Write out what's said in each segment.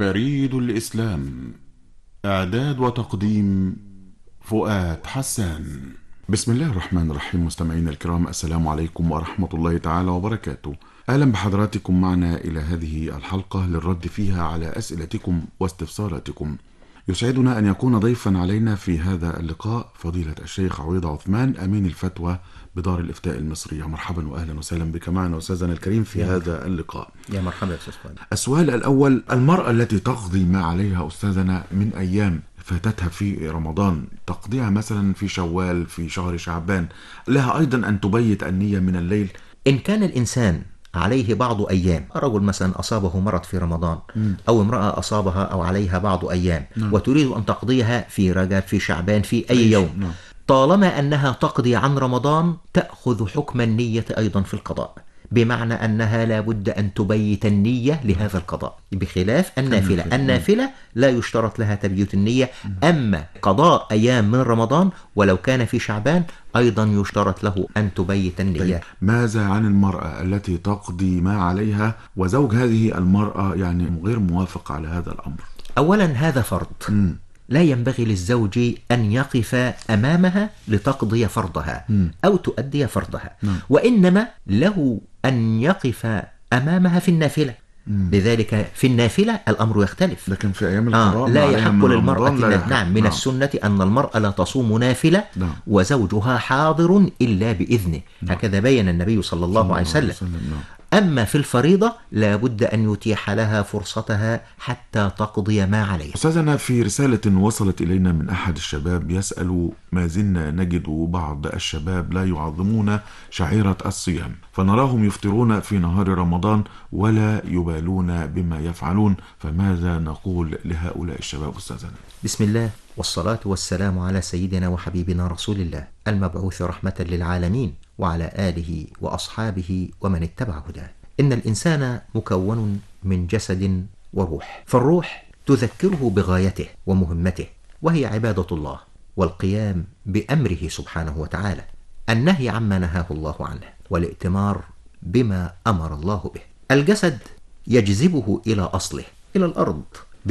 بريد الإسلام. إعداد وتقديم فؤاد حسان. بسم الله الرحمن الرحيم. مستمعينا الكرام، السلام عليكم ورحمة الله تعالى وبركاته. أهلا بحضراتكم معنا إلى هذه الحلقة للرد فيها على أسئلتكم واستفساراتكم. يسعدنا أن يكون ضيفا علينا في هذا اللقاء فضيلة الشيخ عويض عثمان، أمين الفتوى بدار الإفتاء المصرية. مرحبا وأهلا وسهلا بك معنا أستاذنا الكريم في هذا اللقاء. يا مرحبا أستاذ فؤاد. السؤال الأول: المرأة التي تقضي ما عليها أستاذنا من أيام فاتتها في رمضان، تقضيها مثلا في شوال، في شهر شعبان، لها أيضا أن تبيت النية من الليل؟ إن كان الإنسان عليه بعض أيام، رجل مثلا أصابه مرض في رمضان أو امرأة أصابها أو عليها بعض أيام وتريد أن تقضيها في رجب، في شعبان، في أي يوم، طالما أنها تقضي عن رمضان تأخذ حكم النية أيضا في القضاء، بمعنى أنها لا بد أن تبيت النية لهذا القضاء، بخلاف النافلة. النافلة لا يشترط لها تبييت النية. أما قضاء أيام من رمضان ولو كان في شعبان أيضا يشترط له أن تبيت النية. ماذا عن المرأة التي تقضي ما عليها وزوج هذه المرأة يعني غير موافق على هذا الأمر؟ أولا هذا فرض، لا ينبغي للزوج أن يقف أمامها لتقضي فرضها أو تؤدي فرضها، وإنما له أن يقف أمامها في النافلة. لذلك في النافلة الأمر يختلف، لكن في أيام القضاء لا يحق للمرأة نعم من السنة أن المرأة لا تصوم نافلة وزوجها حاضر إلا بإذنه. هكذا بين النبي صلى الله عليه وسلم. أما في الفريضة لا بد أن يتيح لها فرصتها حتى تقضي ما عليها. أستاذنا، في رسالة وصلت إلينا من أحد الشباب يسأل: ما زلنا نجد بعض الشباب لا يعظمون شعيرة الصيام، فنراهم يفطرون في نهار رمضان ولا يبالون بما يفعلون، فماذا نقول لهؤلاء الشباب أستاذنا؟ بسم الله والصلاة والسلام على سيدنا وحبيبنا رسول الله المبعوث رحمة للعالمين وعلى آله وأصحابه ومن اتبع هداه. إن الإنسان مكون من جسد وروح، فالروح تذكره بغايته ومهمته، وهي عبادة الله والقيام بأمره سبحانه وتعالى، النهي عما نهاه الله عنه والائتمار بما أمر الله به. الجسد يجذبه إلى أصله، إلى الأرض،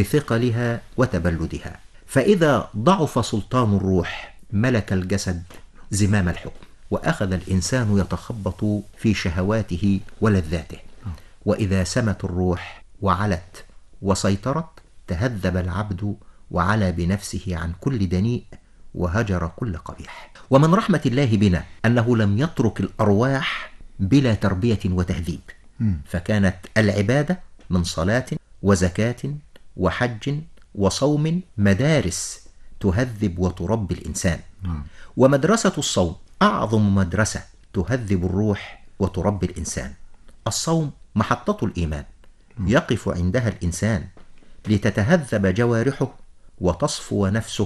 بثقلها وتبلدها، فإذا ضعف سلطان الروح ملك الجسد زمام الحكم، وأخذ الإنسان يتخبط في شهواته ولذاته. وإذا سمت الروح وعلت وسيطرت تهذب العبد وعلى بنفسه عن كل دنيء وهجر كل قبيح. ومن رحمة الله بنا أنه لم يترك الأرواح بلا تربية وتهذيب، فكانت العبادة من صلاة وزكاة وحج وصوم مدارس تهذب وتربي الإنسان. ومدرسة الصوم أعظم مدرسة تهذب الروح وتربي الإنسان. الصوم محطة الإيمان، يقف عندها الإنسان لتتهذب جوارحه وتصفو نفسه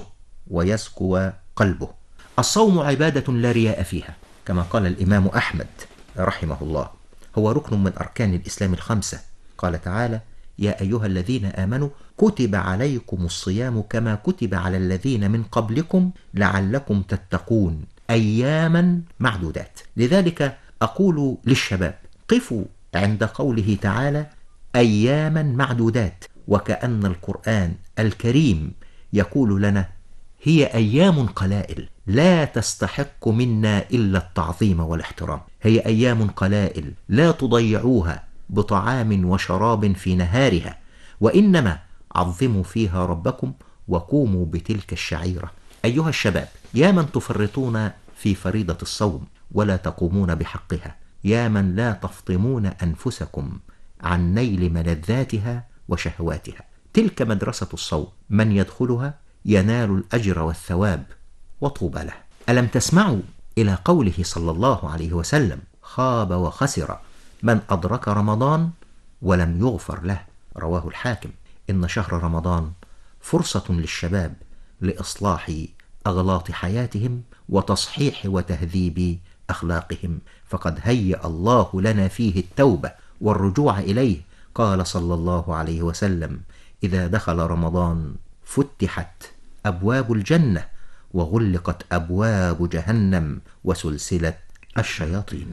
ويزكو قلبه. الصوم عبادة لا رياء فيها، كما قال الإمام أحمد رحمه الله، هو ركن من أركان الإسلام الخمسة. قال تعالى: يا أيها الذين آمنوا كتب عليكم الصيام كما كتب على الذين من قبلكم لعلكم تتقون أياما معدودات. لذلك أقول للشباب: قفوا عند قوله تعالى أياما معدودات، وكأن القرآن الكريم يقول لنا هي أيام قلائل لا تستحق منا إلا التعظيم والاحترام. هي أيام قلائل لا تضيعوها بطعام وشراب في نهارها، وإنما عظموا فيها ربكم وقوموا بتلك الشعيرة. أيها الشباب، يا من تفرطون في فريضة الصوم ولا تقومون بحقها، يا من لا تفطمون أنفسكم عن نيل ملذاتها وشهواتها، تلك مدرسة الصوم، من يدخلها ينال الأجر والثواب وطوبى له. ألم تسمعوا إلى قوله صلى الله عليه وسلم: خاب وخسر من أدرك رمضان ولم يغفر له، رواه الحاكم. إن شهر رمضان فرصة للشباب لإصلاح أغلاط حياتهم وتصحيح وتهذيب أخلاقهم، فقد هيأ الله لنا فيه التوبة والرجوع إليه. قال صلى الله عليه وسلم: إذا دخل رمضان فتحت أبواب الجنة وغلقت أبواب جهنم وسلسلة الشياطين.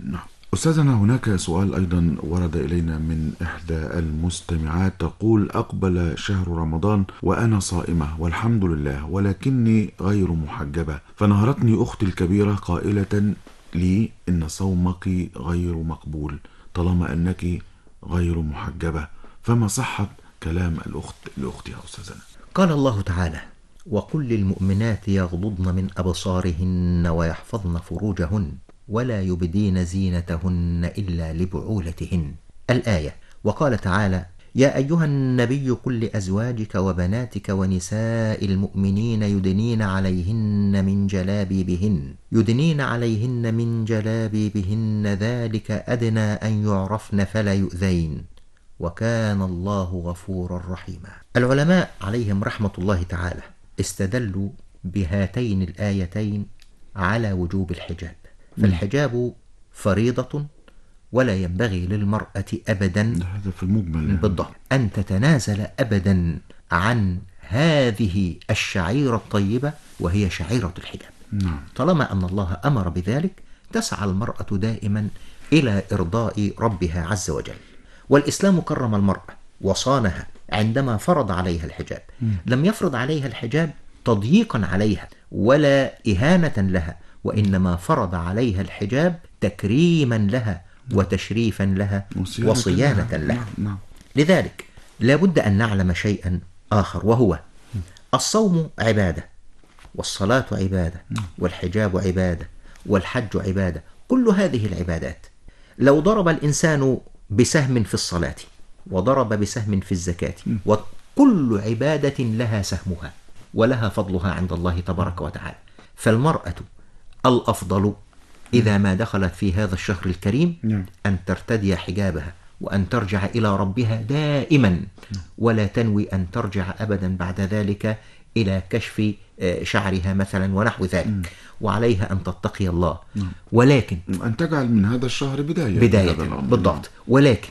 أستاذنا، هناك سؤال أيضا ورد إلينا من إحدى المستمعات، تقول: أقبل شهر رمضان وأنا صائمة والحمد لله، ولكني غير محجبة، فنهرتني أختي الكبيرة قائلة لي إن صومك غير مقبول طالما أنك غير محجبة، فما صحة كلام الأخت لأختها أستاذنا؟ قال الله تعالى: وقل للمؤمنات يغضضن من أبصارهن ويحفظن فروجهن ولا يبدين زينتهن إلا لبعولتهن، الآية. وقال تعالى: يا أيها النبي قل لأزواجك وبناتك ونساء المؤمنين يدنين عليهن من جلابيبهن ذلك أدنى أن يعرفن فلا يؤذين وكان الله غفورا رحيما. العلماء عليهم رحمة الله تعالى استدلوا بهاتين الآيتين على وجوب الحجاب، فالحجاب فريضة ولا ينبغي للمرأة أبدا، هذا في المجمل بالضبط، أن تتنازل أبدا عن هذه الشعيرة الطيبة وهي شعيرة الحجاب. طالما أن الله أمر بذلك تسعى المرأة دائما إلى إرضاء ربها عز وجل. والإسلام كرم المرأة وصانها عندما فرض عليها الحجاب، لم يفرض عليها الحجاب تضييقا عليها ولا إهانة لها، وإنما فرض عليها الحجاب تكريما لها وتشريفا لها وصيانة لها. لذلك لا بد أن نعلم شيئا آخر، وهو الصوم عبادة، والصلاة عبادة، والحجاب عبادة، والحج عبادة. كل هذه العبادات لو ضرب الإنسان بسهم في الصلاة وضرب بسهم في الزكاة، وكل عبادة لها سهمها ولها فضلها عند الله تبارك وتعالى، فالمرأة الأفضل إذا ما دخلت في هذا الشهر الكريم أن ترتدي حجابها وأن ترجع إلى ربها دائما، ولا تنوي أن ترجع أبدا بعد ذلك إلى كشف شعرها مثلا ونحو ذلك، وعليها أن تتقي الله، ولكن أن تجعل من هذا الشهر بداية بالضبط. ولكن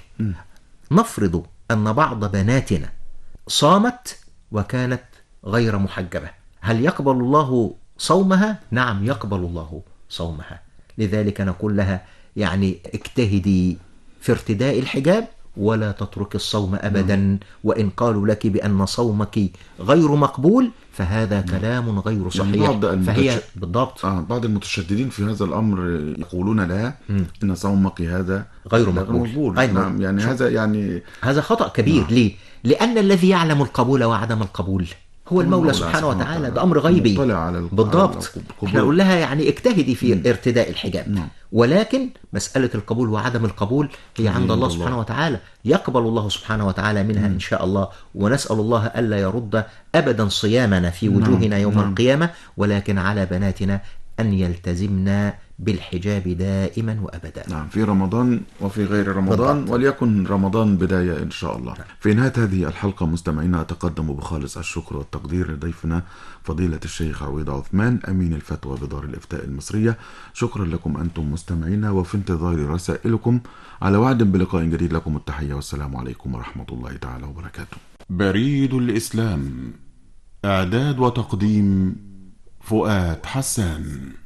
نفرض أن بعض بناتنا صامت وكانت غير محجبة، هل يقبل الله صومها؟ نعم يقبل الله صومها. لذلك نقول لها يعني اجتهدي في ارتداء الحجاب ولا تترك الصوم أبدا، وإن قالوا لك بأن صومك غير مقبول فهذا كلام غير صحيح. فهي بالضبط بعض المتشددين في هذا الأمر يقولون لها إن صومك هذا غير مقبول. نعم، يعني هذا خطأ كبير. ليه؟ لأن الذي يعلم القبول وعدم القبول هو المولى سبحانه وتعالى، ده أمر غيبي. بالضبط. احنا نقول لها يعني اجتهدي في ارتداء الحجاب، ولكن مسألة القبول وعدم القبول هي عند الله سبحانه وتعالى، يقبل الله سبحانه وتعالى منها إن شاء الله، ونسأل الله ألا يرد أبدا صيامنا في وجوهنا يوم القيامة، ولكن على بناتنا أن يلتزمنا بالحجاب دائما وأبدا. نعم، في رمضان وفي غير رمضان، بالضبط. وليكن رمضان بداية إن شاء الله. في نهاية هذه الحلقة مستمعينا أتقدم بخالص الشكر والتقدير لضيفنا فضيلة الشيخ عويض عثمان أمين الفتوى بدار الإفتاء المصرية. شكرا لكم أنتم مستمعينا، وفي انتظار رسائلكم، على وعد بلقاء جديد. لكم التحية والسلام عليكم ورحمة الله تعالى وبركاته. بريد الإسلام، إعداد وتقديم فؤاد حسان.